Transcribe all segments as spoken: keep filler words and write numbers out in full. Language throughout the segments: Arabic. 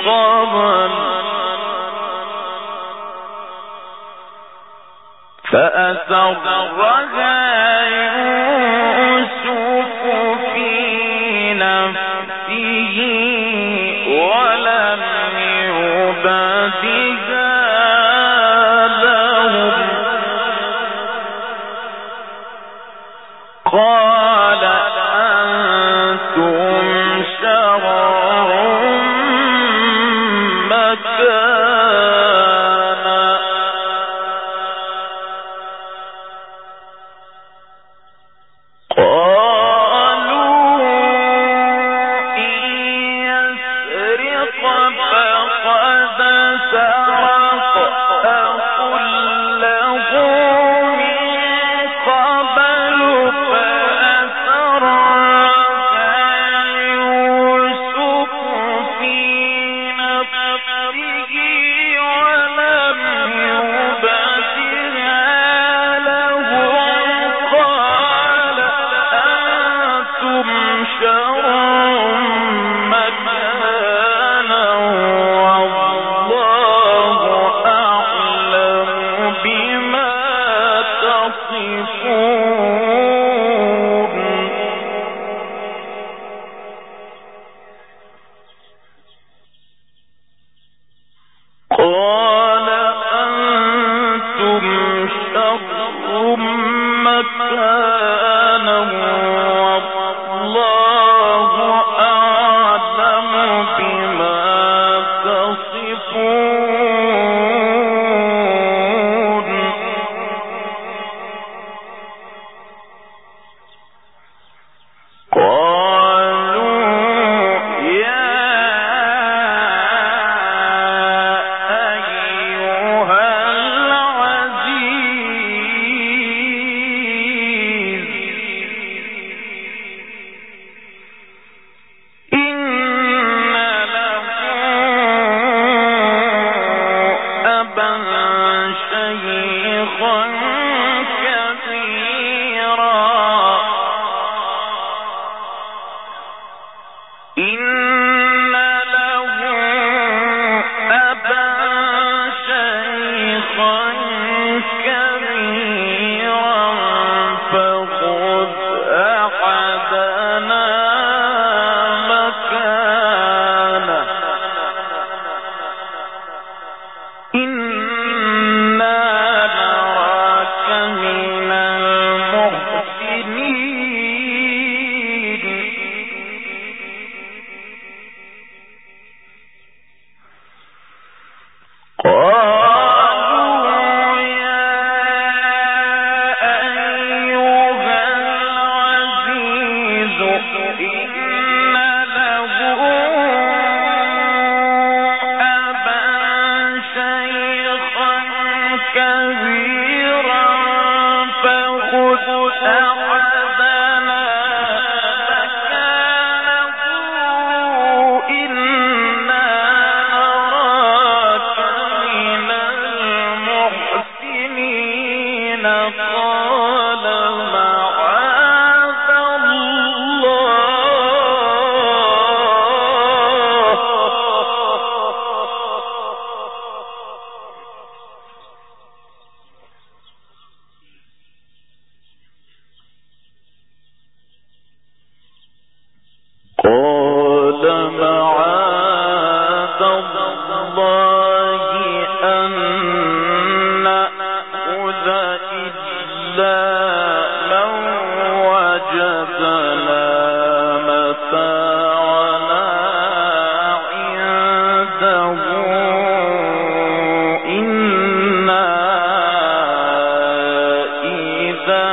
قبل فأسرها يوسف في نفسه ولم يبدها لهم قال أنتم شر مكانا قالوا إن يسرق فقد سرق أخ له من قبل فأسرها يوسف في نفسه ولم يبدها لهم قال أنتم شر مكانا والله أعلم بما تصفون قال أنتم شر مكانا والله أعلم بما تصفون قالوا يا أيها العزيز إن له أبا شيخا كبيرا إن له أبا شيخا كبيرا فخذ أحدنا مكانه إنا نراك من المحسنين قالوا يا أيها العزيز إن له أبا شيخا كبيرا فخذ أحدنا مكانه إنا نراك من المحسنين قال معاذ قال معاذ الله أن نأخذ إلا من وجدنا متاعنا عنده إنا إذا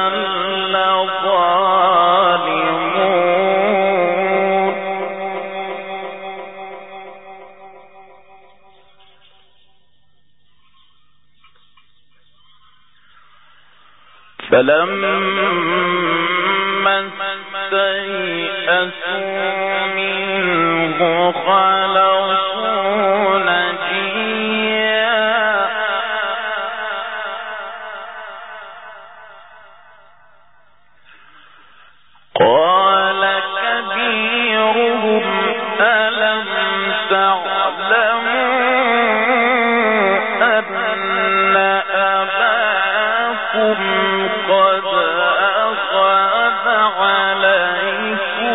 لظالمون فلما استيئسوا منه خلصوا نجيا قال كبيرهم ألم تعلم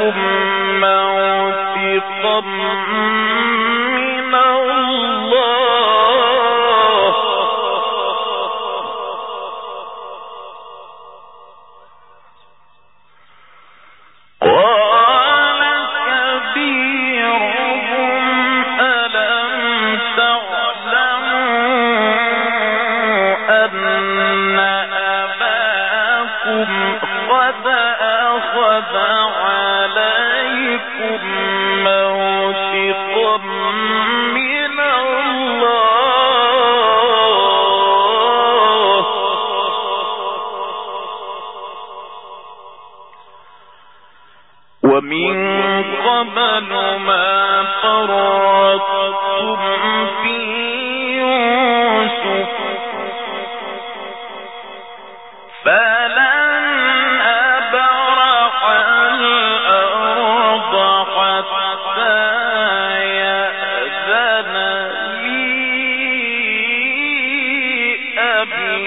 موثقا من الله قال كبيرهم ألم تعلموا أن أباكم قد أخذ عليكم موثقا من الله ومن قبل ما فرطتم في يوسف فلن أبرح الأرض حتى يأذن لي أبي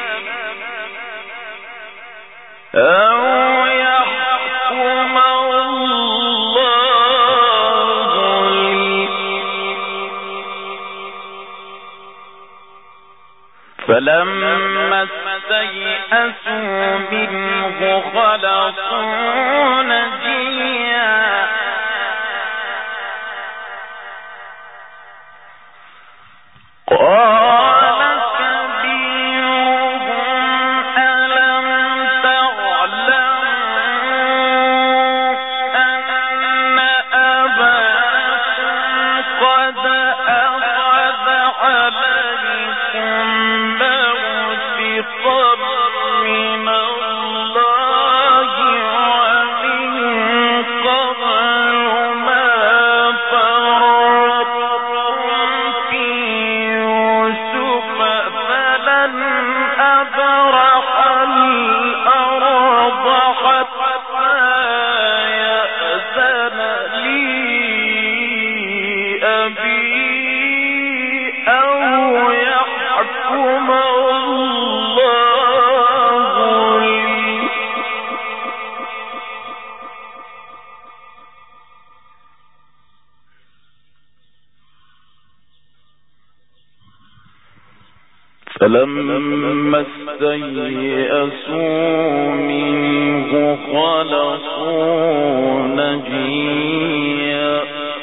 أو يحكم الله لي فلما استيئسوا منه خلصوا نجيا قال كبيرهم ألم تعلموا أن أباكم قد أخذ عليكم موثقا من الله ومن قبل ما فرطتم في يوسف فلن أبرح الأرض حتى يأذن لي أبي أو يحكم الله لي فلما استيئسوا منه خلصوا نجيا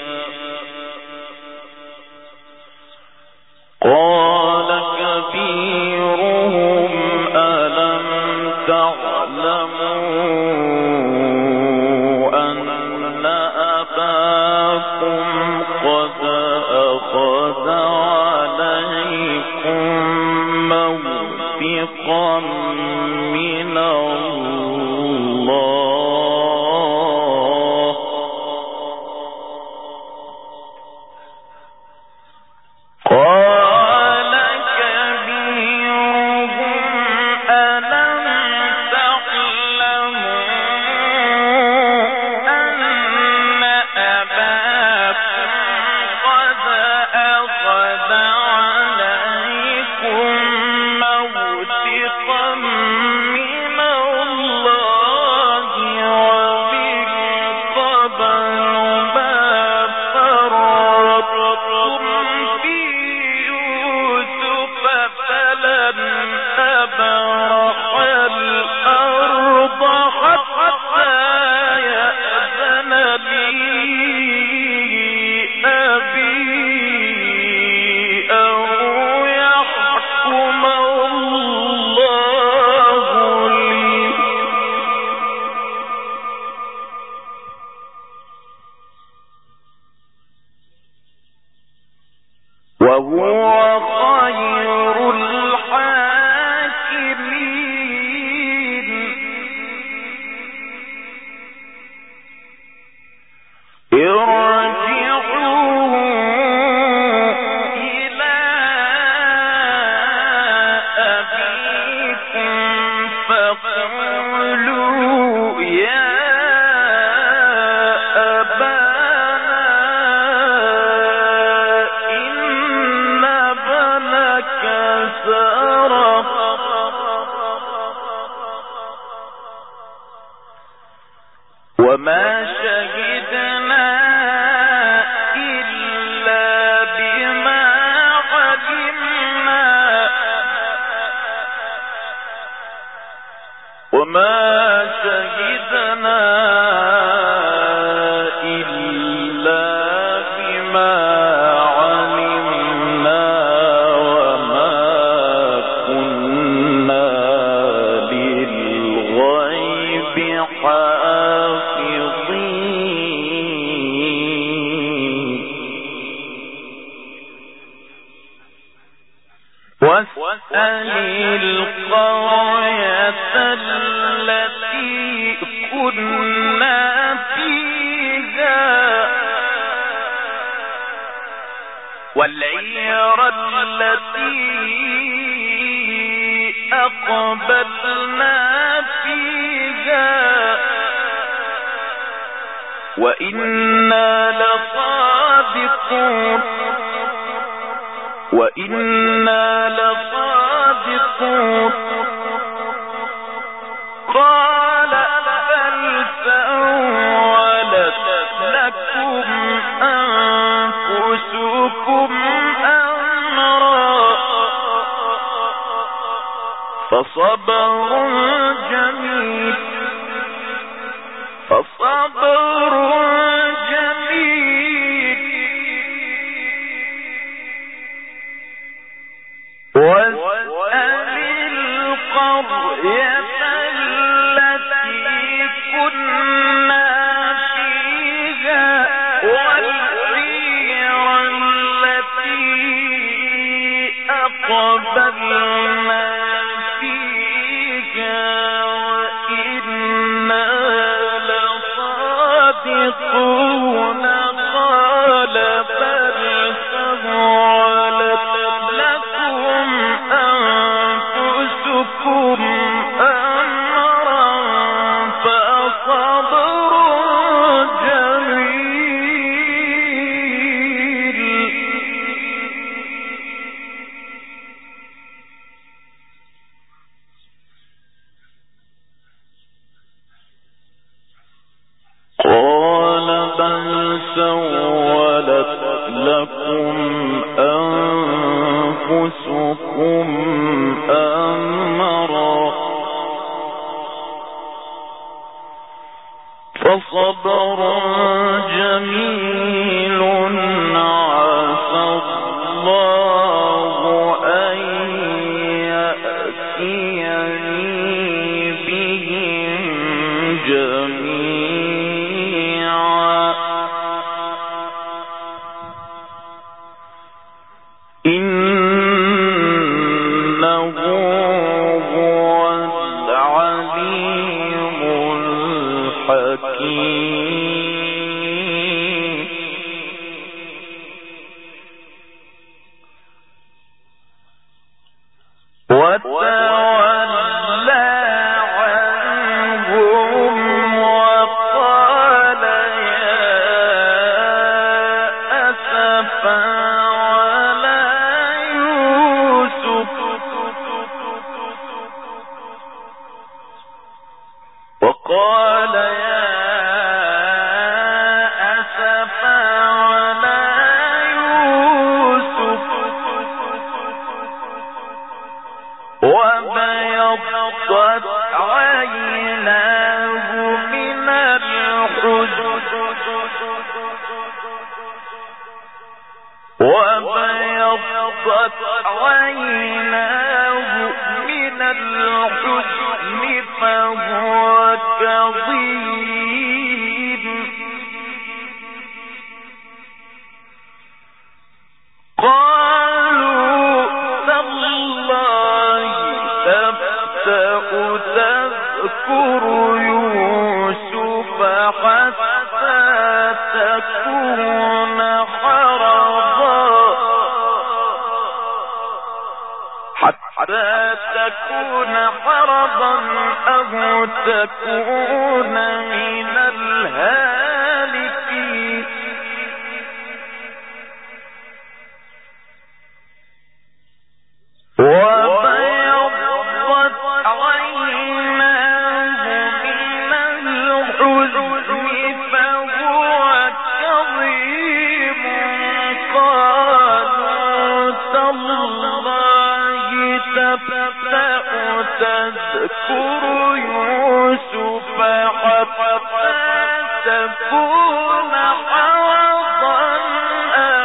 قال كبيرهم ألم تعلموا أن أباكم قد أخذ عليكم موثقا من الله قال كبيرهم ألم تعلموا أن أباكم قد أخذ عليكم موثقا من الله ومن قبل ما فرطتم في يوسف فلن أبرح الأرض حتى يأذن لي أبي أو يحكم الله لي وهو خير الحاكمين ارجعوا إلى أبيكم فقولوا يا أبانا إن والعير التي أقبلنا فيها وإنا لصادقون وإنا لصادقون قال بل سولت لكم أنفسكم أمرا فصبر جميل فصبر جميل واسأل القرية التي كنا فيها والعير التي أقبلنا فيها وإنا لصادقون قال بل سولت لكم أنفسكم أمرا فصبر جميل قال بل سولت لكم أنفسكم أمرا فصبر جميل عسى الله أن يأتيني بهم جميعا إنه هو العليم الحكيم وتولى عنهم وقال يا أسفا على يوسف وقال يا أسفا على يوسف وبيضت عيناه من الحزن وبيضت عيناه من الحزن فهو كظيم قالوا تالله تفتأ تذكر يوسف حتى تكون حرضا حتى تكون حرضا أو تكون من الهالكين وبيضت عيناه من الحزن فهو كظيم قالوا تالله تفتأ تذكر يوسف حتى تكون حرضا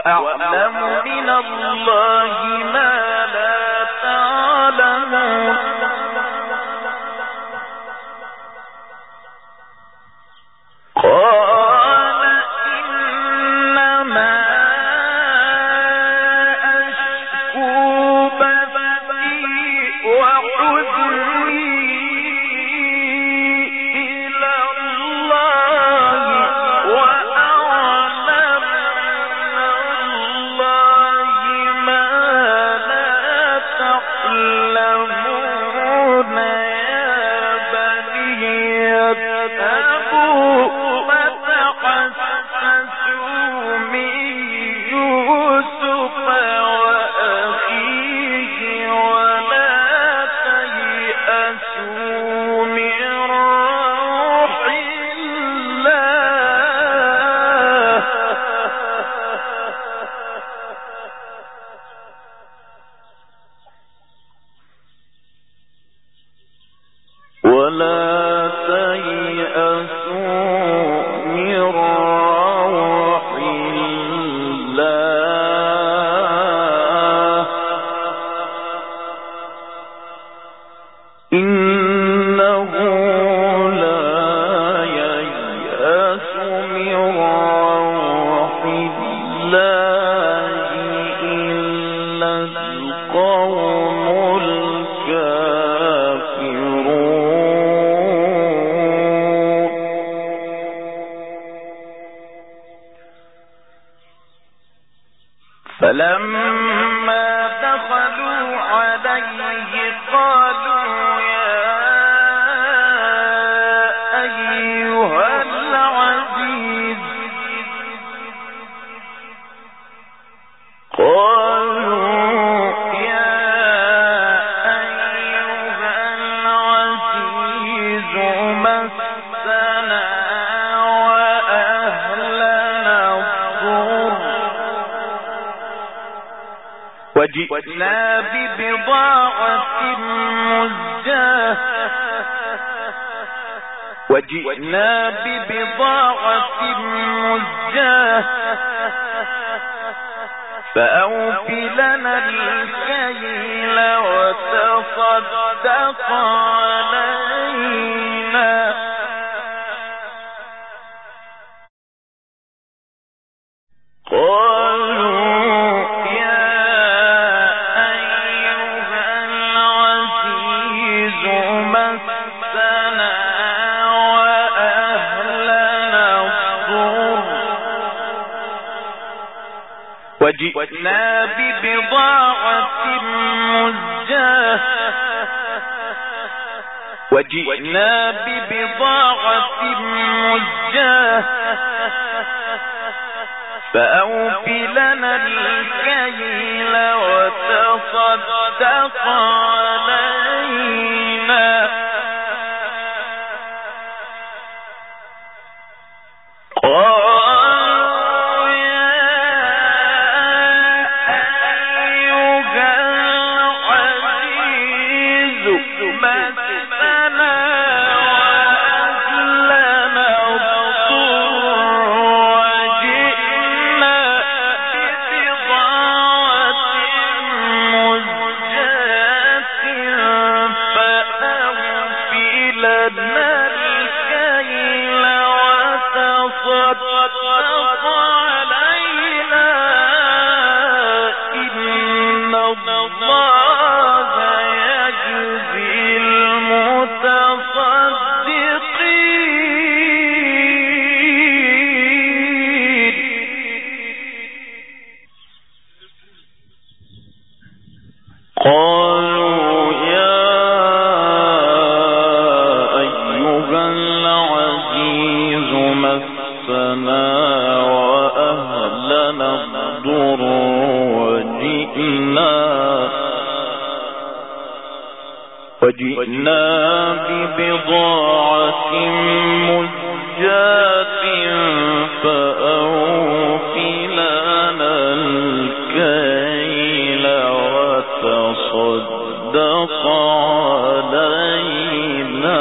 وأعلم من الله ما لا تعلمون قال إنما أشكو بثي وحزني إلى الله وأعلم من الله ما لا تعلمون يا بني اذهبوا فتحسسوا من يوسف وأخيه ولا تيأسوا من روح الله ولا تيأسوا من روح الله إنه لا ييأس من روح الله إلا القوم الكافرون فلما دخلوا عليه قالوا يا أيها العزيز قالوا يا أيها العزيز مسنا وأهلنا الضر وجئنا ببضاعة مزجاة وجئنا ببضاعة مزجاة فأوف لنا الكيل وتصدق علينا قالوا يا أيها العزيز مسنا وأهلنا الضر وجئنا ببضاعة مزجاة وجئنا ببضاعة مزجاة فأوف لنا الكيل وتصدق علينا قالوا يا أيها العزيز مسنا وأهلنا الضر وجئنا ببضاعة مزجاة فأوف لنا الكيل وتصدق علينا إن الله يجزي المتصدقين قالوا يا أيها العزيز مسنا وأهلنا الضر وجئنا وجئنا ببضاعة مزجاة فأوف لنا الكيل وتصدق علينا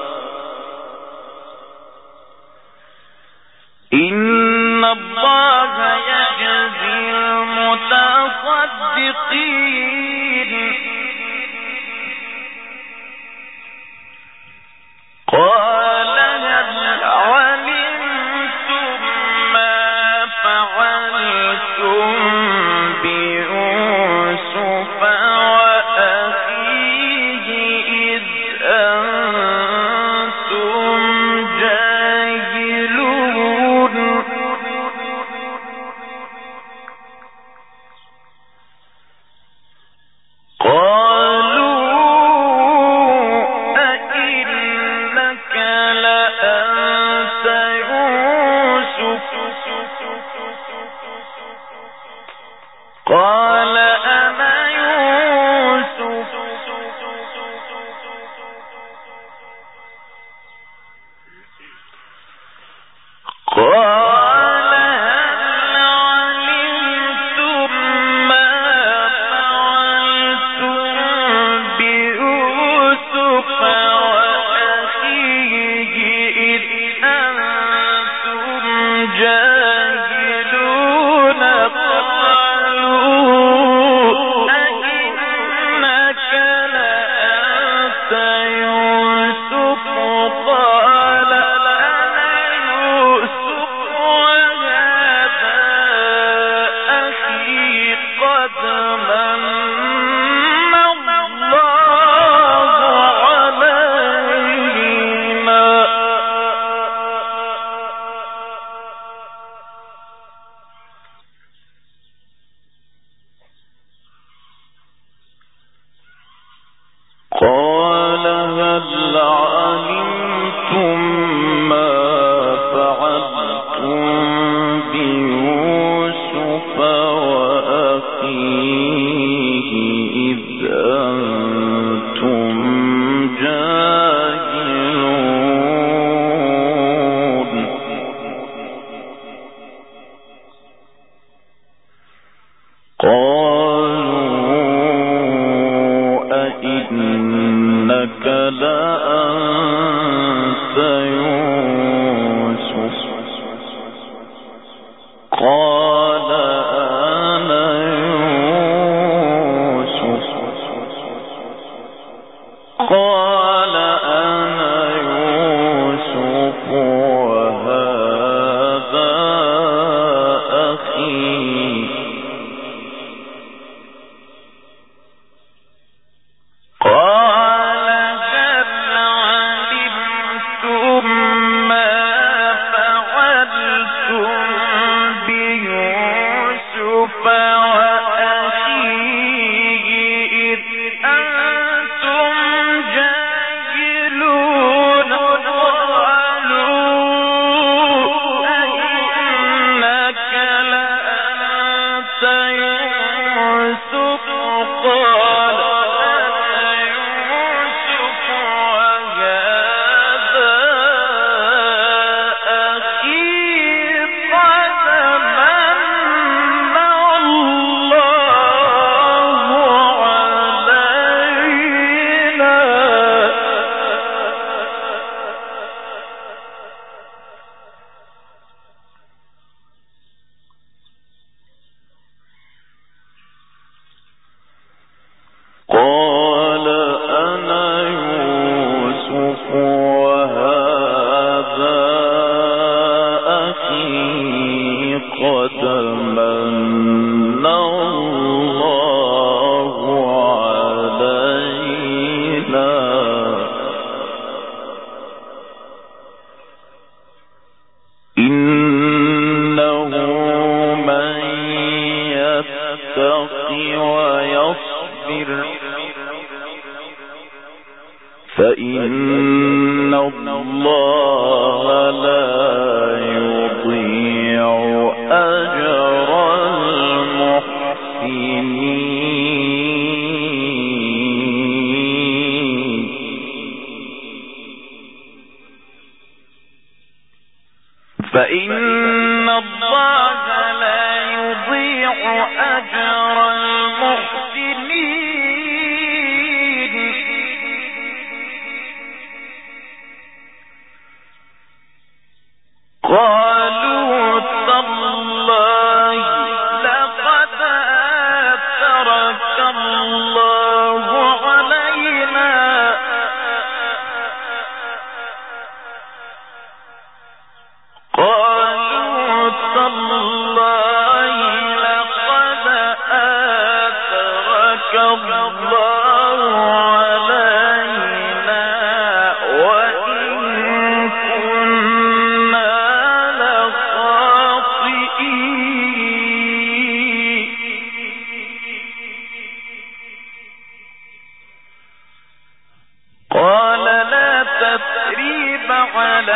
إن الله قالوا تالله لقد آثرك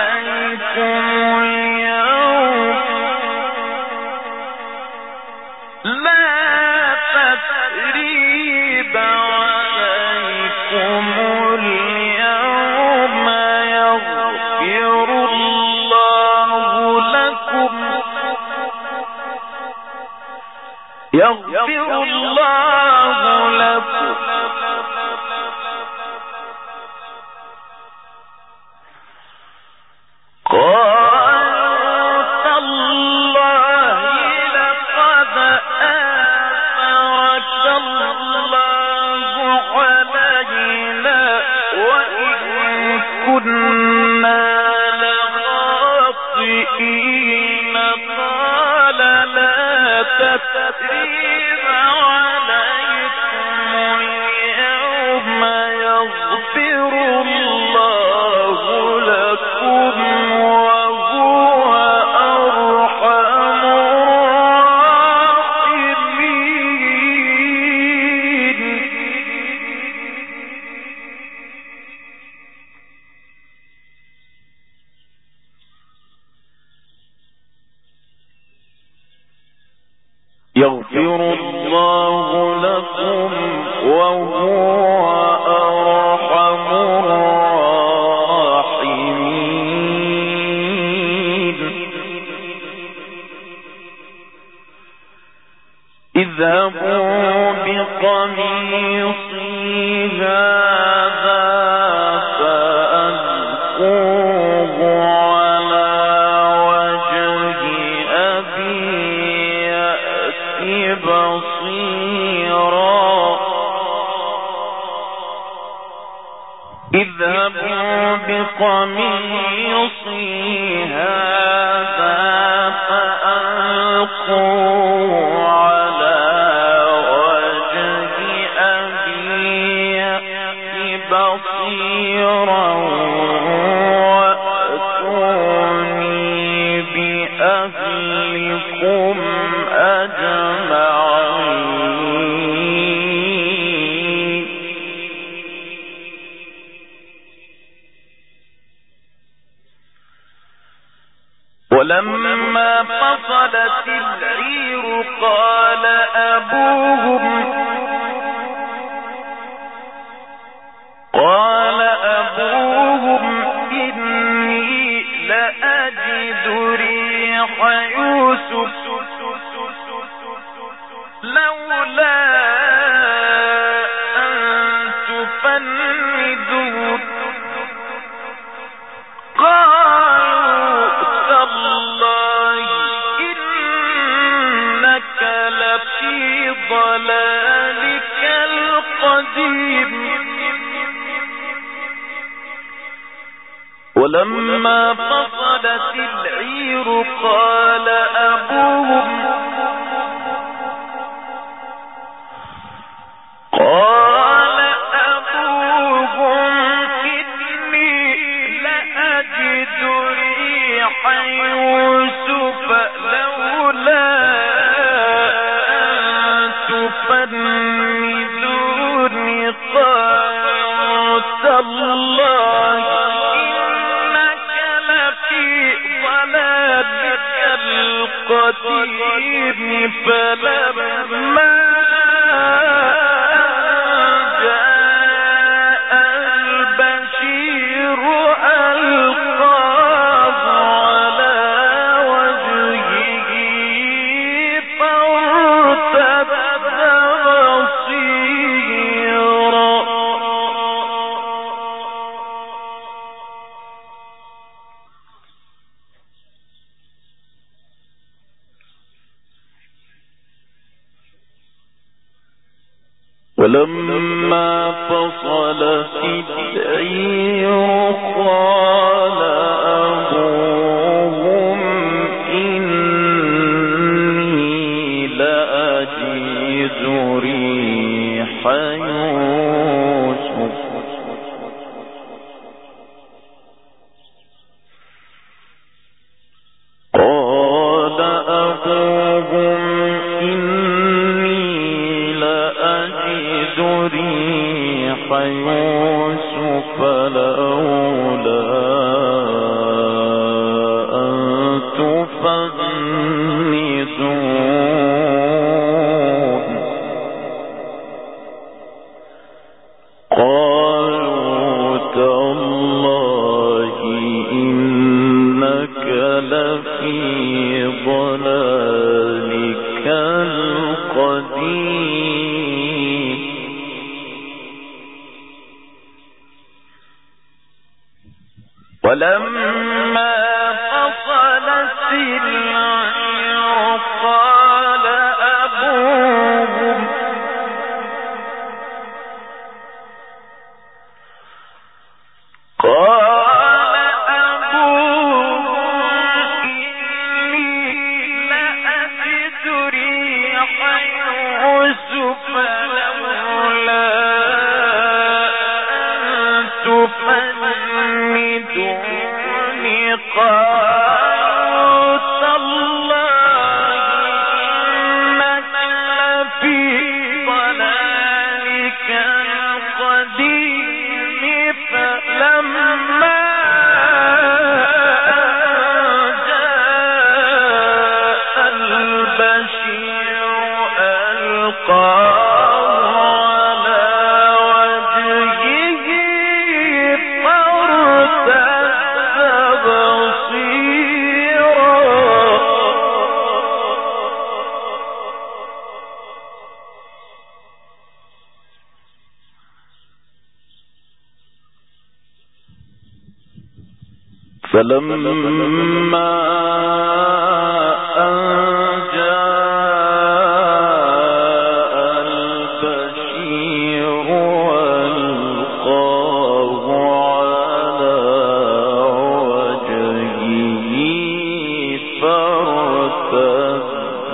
يغفر الله لكم قالوا تالله لقد آثرك الله علينا وإن كنا لخاطئين قال لا تثريب عليكم اليوم يغفر الله لكم وهو أرحم الراحمين. يغفر الله لكم وهو أرحم الراحمين. اذهبوا بقميصي هذا فألقوه على وجه أبي بصيرا. اذهبوا بقميصي هذا فألقوه على وجه أبي بصيرا وأتوني بأهلكم أجمعين. ولما فصلت العير قال أبوهم قال أبوهم إني لأجد ريح يوسف لولا أن تفندون. قالوا تالله إنك لفي ضلالك القديم. ولما فصلت العير قال أبوهم قال أبوهم إني لأجد ريح يوسف لولا أن تفندون. قالوا تالله إنك لفي ضلالك القديم. فلما ولما فصلت العير قال أبوهم إني لأجد ريح يوسف قال أبوهم ريح يوسف لولا فلما أن جاء البشير ألقاه على وجهه فارتد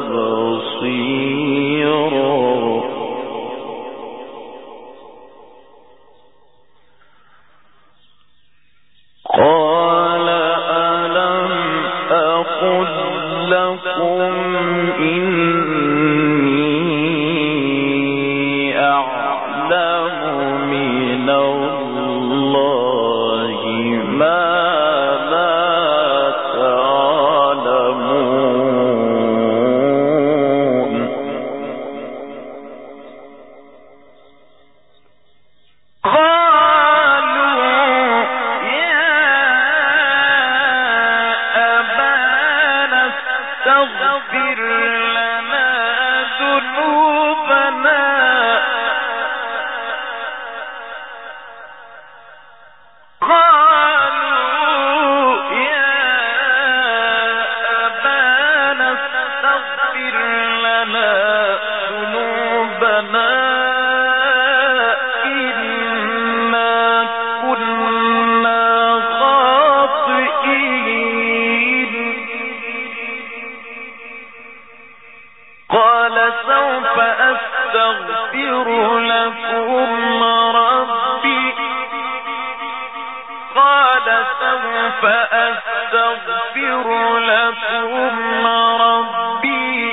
بصيرا قال ألم أقل لكم إني أعلم من الله ما لا تعلمون استغفر لنا ذنوبنا قالوا يا أبانا استغفر لنا ذنوبنا إنا كنا خاطئين قال سوف أستغفر لكم ربي قال سوف أستغفر لكم ربي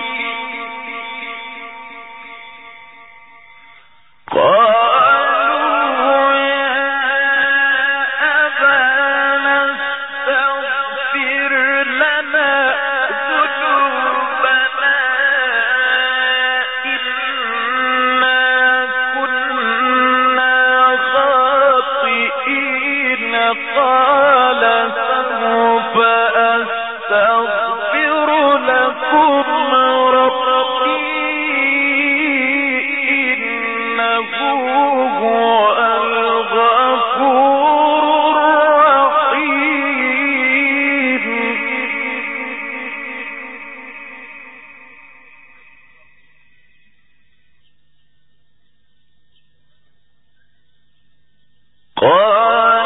قالوا يا أبانا استغفر لنا ذنوبنا قال سوف أستغفر لكم ربي إنه هو الغفور الرحيم قال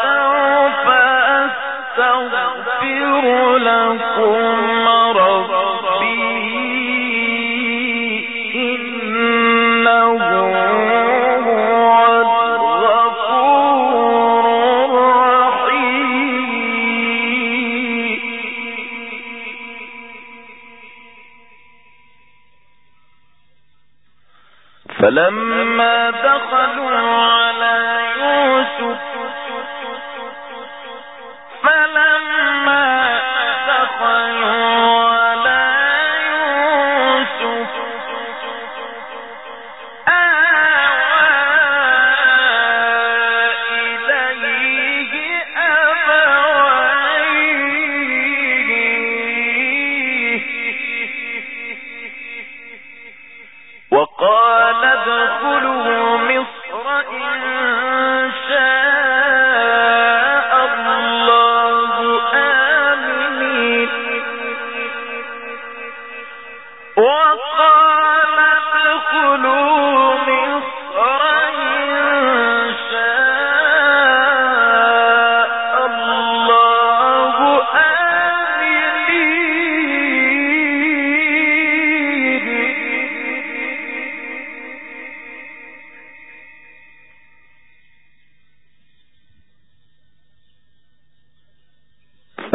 أستغفر لكم ربي إنه هو الغفور الرحيم فلما دخلوا على يوسف فلما دخلوا على يوسف آوى إليه أبويه وقال ادخلوا مصر إن شاء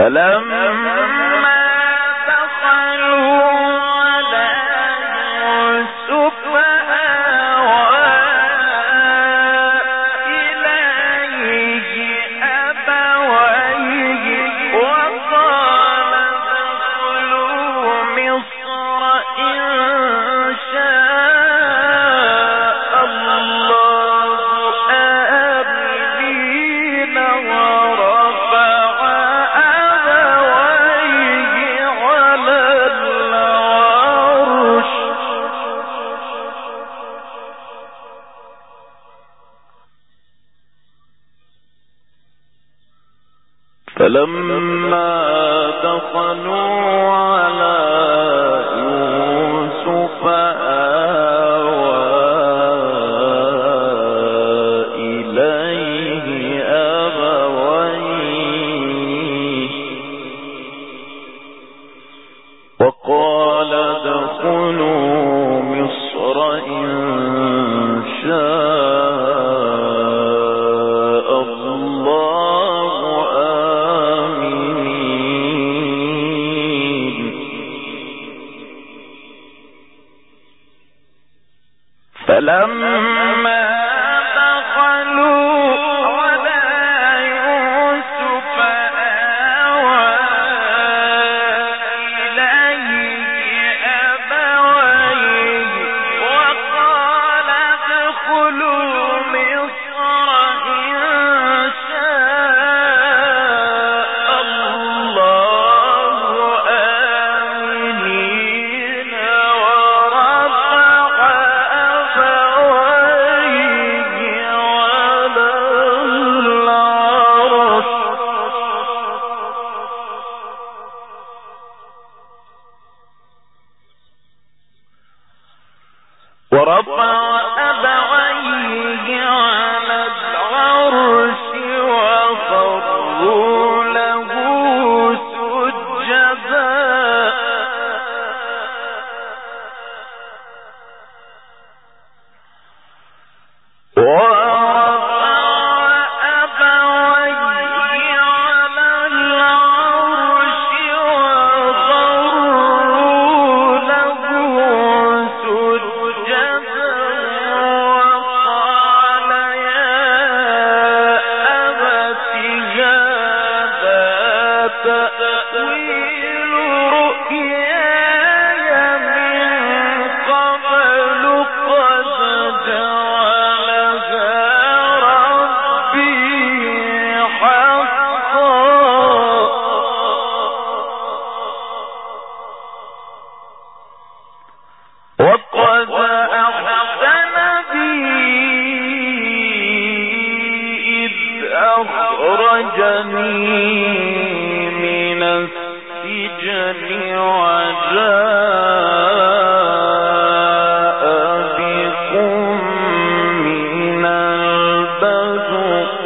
فلما دخلوا على يوسف آوى إليه أبويه وقال ادخلوا مصر إن شاء الله آمنين. فلما دخلوا على يوسف آوى إليه أبويه وقال ادخلوا مصر إن شاء الله آمنين ورفع أبويه على العرش ورفع أبويه على العرش وخروا له سجدا ورفع أبويه على العرش وخروا له سجدا وقال يا أبت هذا تأويل رؤياي من قبل قد جعلها ربي حقا وقد أحسن بي إذ أخرجني من السجن وجاء بكم من البدو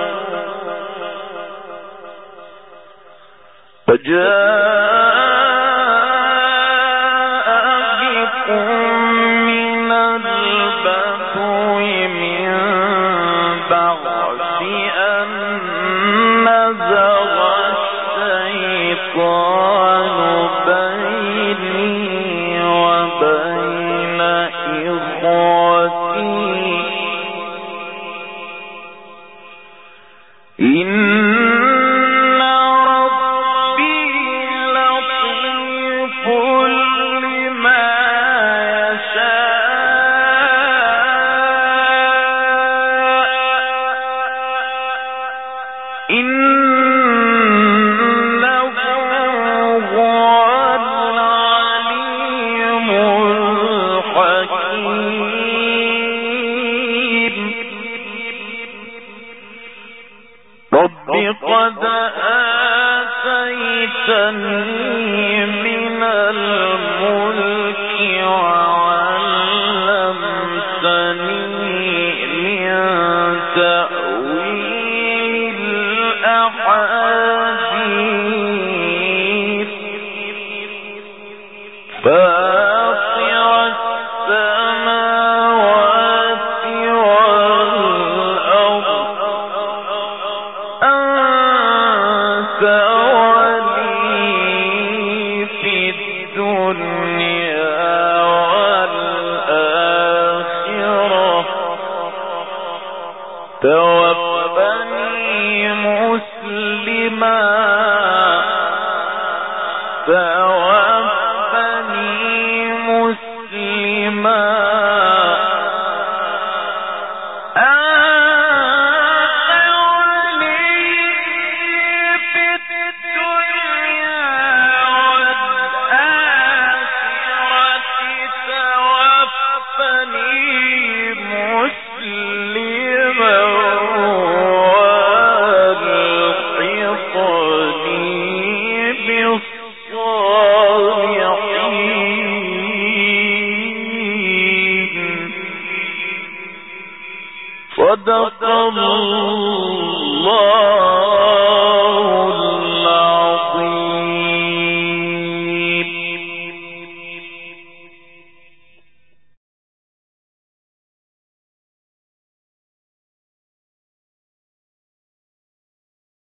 وجاء بكم من البدو من بعد أن نزغ الشيطان بيني وبين إخوتي إن ربي لطيف لما يشاء إنه هو العليم الحكيم. رب قد آتيتني من الملك وعلمتني من تأويل الأحاديث فاطر السماوات والأرض أنت ولي توفني مسلما أنت ولي في الدنيا